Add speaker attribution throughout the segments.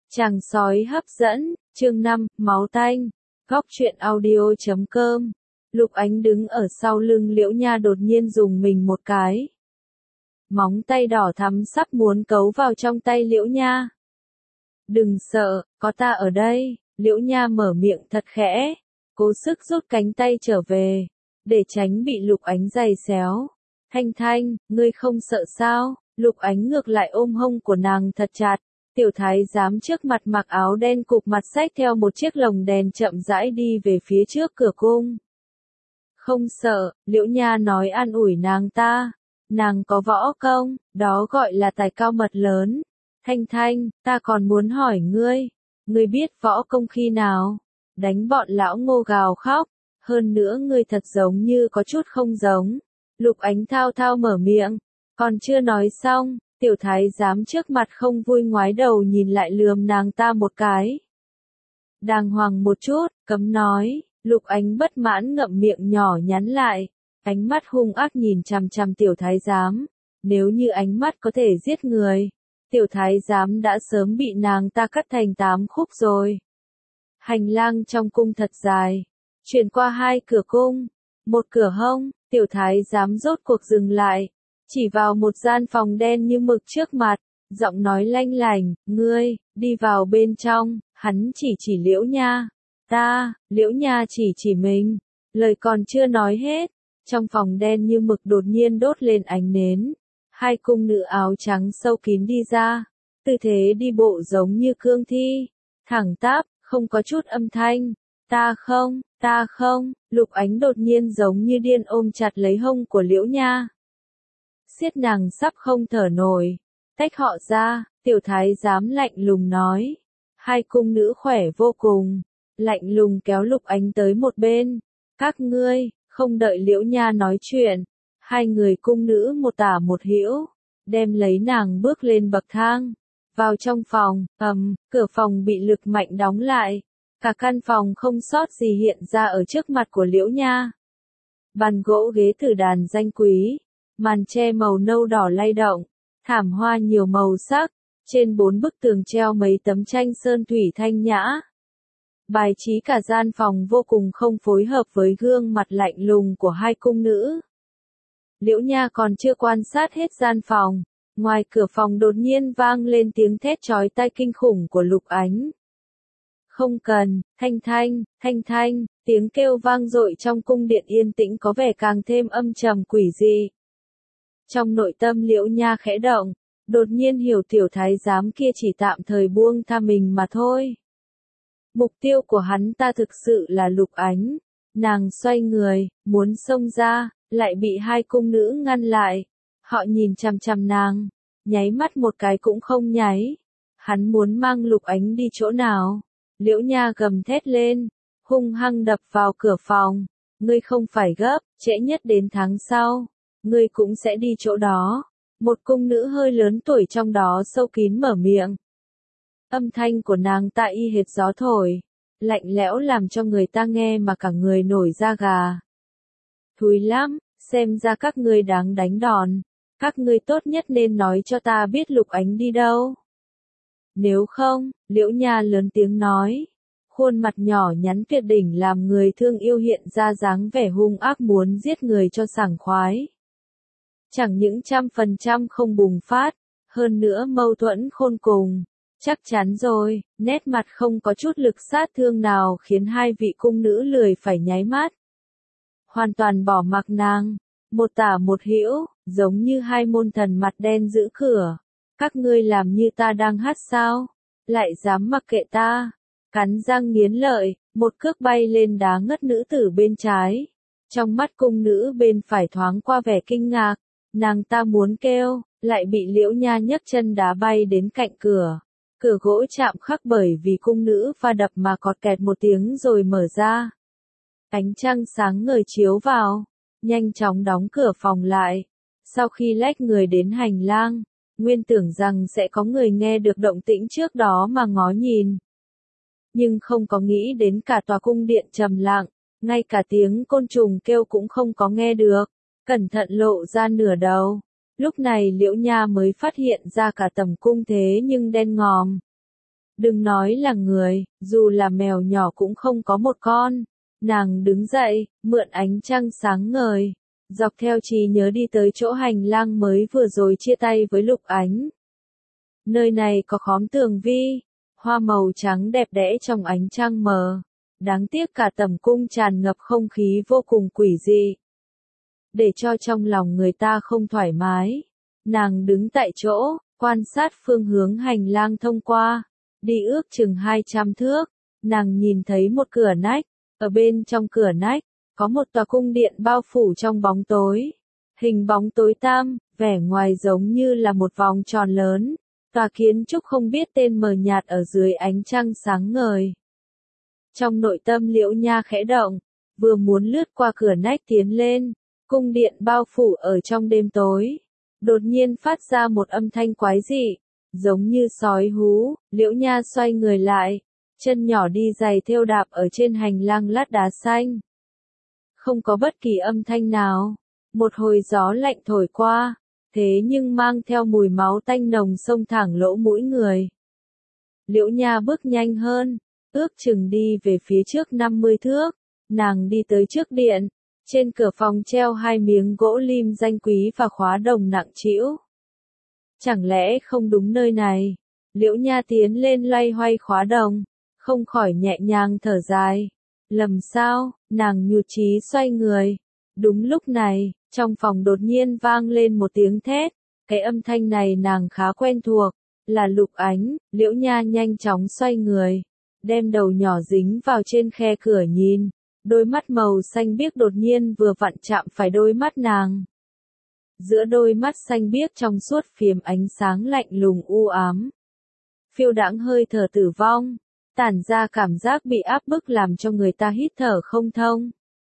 Speaker 1: Chàng sói hấp dẫn, chương 5, máu tanh. Góc truyện audio.com. Lục Ánh đứng ở sau lưng Liễu Nha đột nhiên dùng mình một cái. Móng tay đỏ thắm sắp muốn cấu vào trong tay Liễu Nha. Đừng sợ, có ta ở đây, Liễu Nha mở miệng thật khẽ, cố sức rút cánh tay trở về, để tránh bị Lục Ánh giày xéo. Thanh Thanh, ngươi không sợ sao? Lục Ánh ngược lại ôm hông của nàng thật chặt. Tiểu thái giám trước mặt mặc áo đen cụp mặt xách theo một chiếc lồng đèn chậm rãi đi về phía trước cửa cung. Không sợ, Liễu Nha nói an ủi nàng ta. Nàng có võ công, đó gọi là tài cao mật lớn. Thanh Thanh, ta còn muốn hỏi ngươi. Ngươi biết võ công khi nào? Đánh bọn lão Ngô gào khóc. Hơn nữa ngươi thật giống như có chút không giống. Lục Ánh thao thao mở miệng. Còn chưa nói xong. Tiểu thái giám trước mặt không vui ngoái đầu nhìn lại lườm nàng ta một cái. Đàng hoàng một chút, cấm nói, Lục Ánh bất mãn ngậm miệng nhỏ nhắn lại, ánh mắt hung ác nhìn chằm chằm tiểu thái giám, nếu như ánh mắt có thể giết người, tiểu thái giám đã sớm bị nàng ta cắt thành 8 khúc rồi. Hành lang trong cung thật dài, chuyển qua 2 cửa cung, một cửa hông, tiểu thái giám rốt cuộc dừng lại. Chỉ vào một gian phòng đen như mực trước mặt, giọng nói lanh lành, ngươi, đi vào bên trong, hắn chỉ Liễu Nha. Liễu Nha chỉ mình, lời còn chưa nói hết, trong phòng đen như mực đột nhiên đốt lên ánh nến. 2 cung nữ áo trắng sâu kín đi ra, tư thế đi bộ giống như cương thi, thẳng tắp, không có chút âm thanh. Ta không, Lục Ánh đột nhiên giống như điên ôm chặt lấy hông của Liễu Nha. Siết nàng sắp không thở nổi, tách họ ra, tiểu thái giám lạnh lùng nói. 2 cung nữ khỏe vô cùng, lạnh lùng kéo Lục Ánh tới một bên. Các ngươi, không đợi Liễu Nha nói chuyện, 2 người cung nữ một tả một hữu, đem lấy nàng bước lên bậc thang, vào trong phòng, cửa phòng bị lực mạnh đóng lại, cả căn phòng không sót gì hiện ra ở trước mặt của Liễu Nha. Bàn gỗ ghế tử đàn danh quý. Màn tre màu nâu đỏ lay động, thảm hoa nhiều màu sắc, trên 4 bức tường treo mấy tấm tranh sơn thủy thanh nhã. Bài trí cả gian phòng vô cùng không phối hợp với gương mặt lạnh lùng của 2 cung nữ. Liễu Nha còn chưa quan sát hết gian phòng, ngoài cửa phòng đột nhiên vang lên tiếng thét chói tai kinh khủng của Lục Ánh. Không cần, Thanh Thanh, tiếng kêu vang dội trong cung điện yên tĩnh có vẻ càng thêm âm trầm quỷ dị. Trong nội tâm Liễu Nha khẽ động, đột nhiên hiểu tiểu thái giám kia chỉ tạm thời buông tha mình mà thôi. Mục tiêu của hắn ta thực sự là Lục Ánh. Nàng xoay người, muốn xông ra, lại bị 2 cung nữ ngăn lại. Họ nhìn chằm chằm nàng, nháy mắt một cái cũng không nháy. Hắn muốn mang Lục Ánh đi chỗ nào? Liễu Nha gầm thét lên, hung hăng đập vào cửa phòng. Ngươi không phải gấp, trễ nhất đến tháng sau. Ngươi cũng sẽ đi chỗ đó. Một cung nữ hơi lớn tuổi trong đó sâu kín mở miệng. Âm thanh của nàng ta y hệt gió thổi, lạnh lẽo làm cho người ta nghe mà cả người nổi da gà. Thúi lắm, xem ra các ngươi đáng đánh đòn. Các ngươi tốt nhất nên nói cho ta biết Lục Ánh đi đâu. Nếu không, Liễu Nha lớn tiếng nói. Khuôn mặt nhỏ nhắn tuyệt đỉnh làm người thương yêu hiện ra dáng vẻ hung ác muốn giết người cho sảng khoái. Chẳng những 100% không bùng phát, hơn nữa mâu thuẫn khôn cùng. Chắc chắn rồi, nét mặt không có chút lực sát thương nào khiến 2 vị cung nữ lười phải nháy mắt. Hoàn toàn bỏ mặc nàng, một tả một hữu, giống như 2 môn thần mặt đen giữ cửa. Các ngươi làm như ta đang hát sao? Lại dám mặc kệ ta? Cắn răng nghiến lợi, một cước bay lên đá ngất nữ tử bên trái. Trong mắt cung nữ bên phải thoáng qua vẻ kinh ngạc. Nàng ta muốn kêu, lại bị Liễu Nha nhấc chân đá bay đến cạnh cửa. Cửa gỗ chạm khắc bởi vì cung nữ va đập mà cọt kẹt một tiếng rồi mở ra. Ánh trăng sáng ngời chiếu vào, nhanh chóng đóng cửa phòng lại. Sau khi lách người đến hành lang, nguyên tưởng rằng sẽ có người nghe được động tĩnh trước đó mà ngó nhìn. Nhưng không có nghĩ đến cả tòa cung điện trầm lặng, ngay cả tiếng côn trùng kêu cũng không có nghe được. Cẩn thận lộ ra nửa đầu. Lúc này Liễu Nha mới phát hiện ra cả tầm cung thế nhưng đen ngòm. Đừng nói là người, dù là mèo nhỏ cũng không có một con. Nàng đứng dậy, mượn ánh trăng sáng ngời, dọc theo trí nhớ đi tới chỗ hành lang mới vừa rồi chia tay với Lục Ánh. Nơi này có khóm tường vi, hoa màu trắng đẹp đẽ trong ánh trăng mờ. Đáng tiếc cả tầm cung tràn ngập không khí vô cùng quỷ dị. Để cho trong lòng người ta không thoải mái, nàng đứng tại chỗ, quan sát phương hướng hành lang thông qua, đi ước chừng 200 thước, nàng nhìn thấy một cửa nách, ở bên trong cửa nách, có một tòa cung điện bao phủ trong bóng tối. Hình bóng tối tăm, vẻ ngoài giống như là một vòng tròn lớn, tòa kiến trúc không biết tên mờ nhạt ở dưới ánh trăng sáng ngời. Trong nội tâm Liễu Nha khẽ động, vừa muốn lướt qua cửa nách tiến lên, cung điện bao phủ ở trong đêm tối. Đột nhiên phát ra một âm thanh quái dị, giống như sói hú, Liễu Nha xoay người lại, chân nhỏ đi giày thêu đạp ở trên hành lang lát đá xanh. Không có bất kỳ âm thanh nào, một hồi gió lạnh thổi qua, thế nhưng mang theo mùi máu tanh nồng xông thẳng lỗ mũi người. Liễu Nha bước nhanh hơn, ước chừng đi về phía trước 50 thước, nàng đi tới trước điện, trên cửa phòng treo 2 miếng gỗ lim danh quý và khóa đồng nặng trĩu. Chẳng lẽ không đúng nơi này? Liễu Nha tiến lên loay hoay khóa đồng, không khỏi nhẹ nhàng thở dài. Lầm sao? Nàng nhụt chí xoay người. Đúng lúc này, trong phòng đột nhiên vang lên một tiếng thét. Cái âm thanh này nàng khá quen thuộc, là Lục Ánh. Liễu Nha nhanh chóng xoay người, đem đầu nhỏ dính vào trên khe cửa nhìn. Đôi mắt màu xanh biếc đột nhiên vừa vặn chạm phải đôi mắt nàng. Giữa đôi mắt xanh biếc trong suốt phiếm ánh sáng lạnh lùng u ám. Phiêu đãng hơi thở tử vong, tản ra cảm giác bị áp bức làm cho người ta hít thở không thông.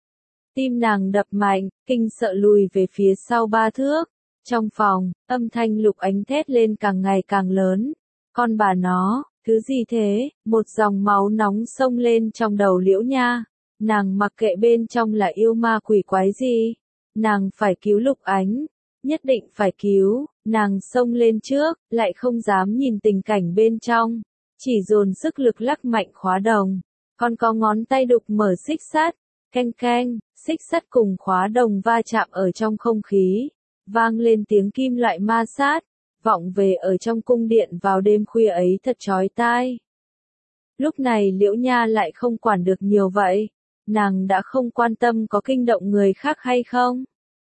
Speaker 1: Tim nàng đập mạnh, kinh sợ lùi về phía sau 3 thước. Trong phòng, âm thanh Lục Ánh thét lên càng ngày càng lớn. Con bà nó, thứ gì thế? Một dòng máu nóng xông lên trong đầu Liễu Nha. Nàng mặc kệ bên trong là yêu ma quỷ quái gì. Nàng phải cứu Lục Ánh. Nhất định phải cứu. Nàng xông lên trước, lại không dám nhìn tình cảnh bên trong. Chỉ dồn sức lực lắc mạnh khóa đồng. Còn có ngón tay đục mở xích sắt. Keng keng, xích sắt cùng khóa đồng va chạm ở trong không khí. Vang lên tiếng kim loại ma sát. Vọng về ở trong cung điện vào đêm khuya ấy thật chói tai. Lúc này Liễu Nha lại không quản được nhiều vậy. Nàng đã không quan tâm có kinh động người khác hay không.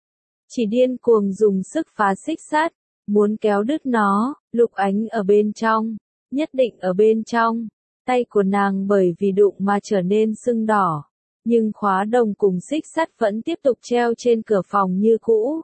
Speaker 1: Chỉ điên cuồng dùng sức phá xích sắt, muốn kéo đứt nó. Lục Ánh ở bên trong, nhất định ở bên trong. Tay của nàng bởi vì đụng mà trở nên sưng đỏ, nhưng khóa đồng cùng xích sắt vẫn tiếp tục treo trên cửa phòng như cũ.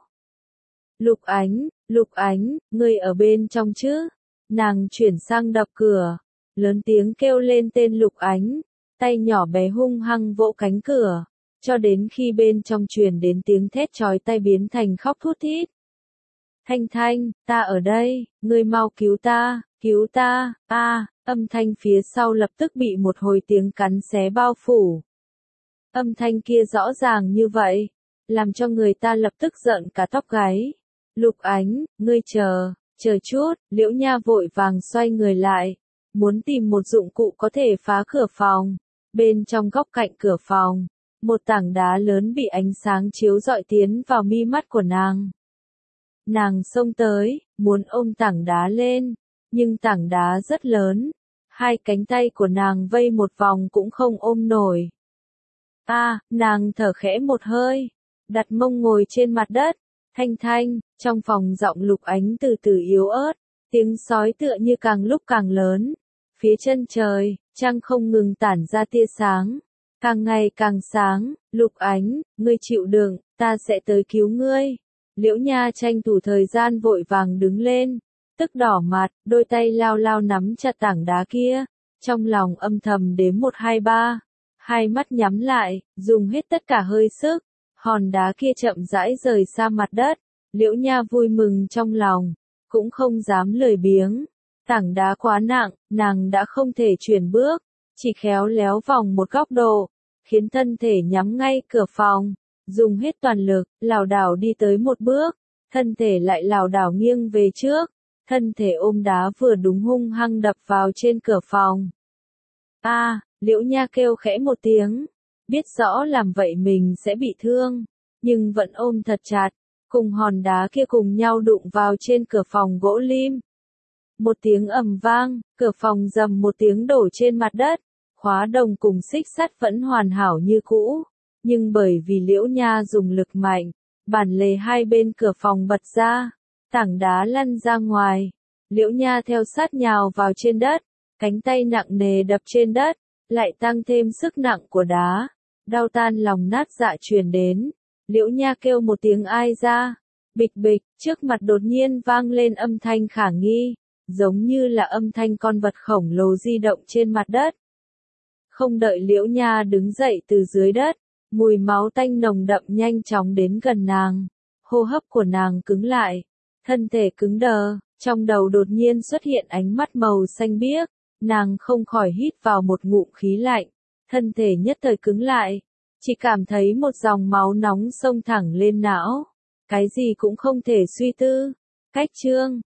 Speaker 1: Lục Ánh, ngươi ở bên trong chứ? Nàng chuyển sang đập cửa, lớn tiếng kêu lên tên Lục Ánh, tay nhỏ bé hung hăng vỗ cánh cửa, cho đến khi bên trong truyền đến tiếng thét chói tai biến thành khóc thút thít. Thanh Thanh, ta ở đây, ngươi mau cứu ta, âm thanh phía sau lập tức bị một hồi tiếng cắn xé bao phủ. Âm thanh kia rõ ràng như vậy, làm cho người ta lập tức giận cả tóc gáy. Lục Ánh, ngươi chờ chút, Liễu Nha vội vàng xoay người lại, muốn tìm một dụng cụ có thể phá cửa phòng. Bên trong góc cạnh cửa phòng, một tảng đá lớn bị ánh sáng chiếu rọi tiến vào mi mắt của nàng. Nàng xông tới, muốn ôm tảng đá lên, nhưng tảng đá rất lớn, 2 cánh tay của nàng vây một vòng cũng không ôm nổi. Nàng thở khẽ một hơi, đặt mông ngồi trên mặt đất. Thanh Thanh, trong phòng giọng Lục Ánh từ từ yếu ớt, tiếng sói tựa như càng lúc càng lớn. Phía chân trời, trăng không ngừng tản ra tia sáng, càng ngày càng sáng. Lục Ánh, ngươi chịu đựng, ta sẽ tới cứu ngươi. Liễu Nha tranh thủ thời gian vội vàng đứng lên, tức đỏ mặt, đôi tay lao lao nắm chặt tảng đá kia, trong lòng âm thầm đếm 1 2 3, 2 mắt nhắm lại, dùng hết tất cả hơi sức. Hòn đá kia chậm rãi rời xa mặt đất, Liễu Nha vui mừng trong lòng, cũng không dám lười biếng. Tảng đá quá nặng, nàng đã không thể chuyển bước, chỉ khéo léo vòng một góc độ, khiến thân thể nhắm ngay cửa phòng, dùng hết toàn lực, lảo đảo đi tới một bước, thân thể lại lảo đảo nghiêng về trước, thân thể ôm đá vừa đúng hung hăng đập vào trên cửa phòng. Liễu Nha kêu khẽ một tiếng, biết rõ làm vậy mình sẽ bị thương, nhưng vẫn ôm thật chặt, cùng hòn đá kia cùng nhau đụng vào trên cửa phòng gỗ lim. Một tiếng ầm vang, cửa phòng rầm một tiếng đổ trên mặt đất, khóa đồng cùng xích sắt vẫn hoàn hảo như cũ, nhưng bởi vì Liễu Nha dùng lực mạnh, bản lề hai bên cửa phòng bật ra, tảng đá lăn ra ngoài, Liễu Nha theo sát nhào vào trên đất, cánh tay nặng nề đập trên đất, lại tăng thêm sức nặng của đá, đau tan lòng nát dạ truyền đến, Liễu Nha kêu một tiếng ai ra, bịch bịch, trước mặt đột nhiên vang lên âm thanh khả nghi, giống như là âm thanh con vật khổng lồ di động trên mặt đất. Không đợi Liễu Nha đứng dậy từ dưới đất, mùi máu tanh nồng đậm nhanh chóng đến gần nàng, hô hấp của nàng cứng lại, thân thể cứng đờ, trong đầu đột nhiên xuất hiện ánh mắt màu xanh biếc, nàng không khỏi hít vào một ngụm khí lạnh, thân thể nhất thời cứng lại, chỉ cảm thấy một dòng máu nóng xông thẳng lên não, cái gì cũng không thể suy tư. Cách chương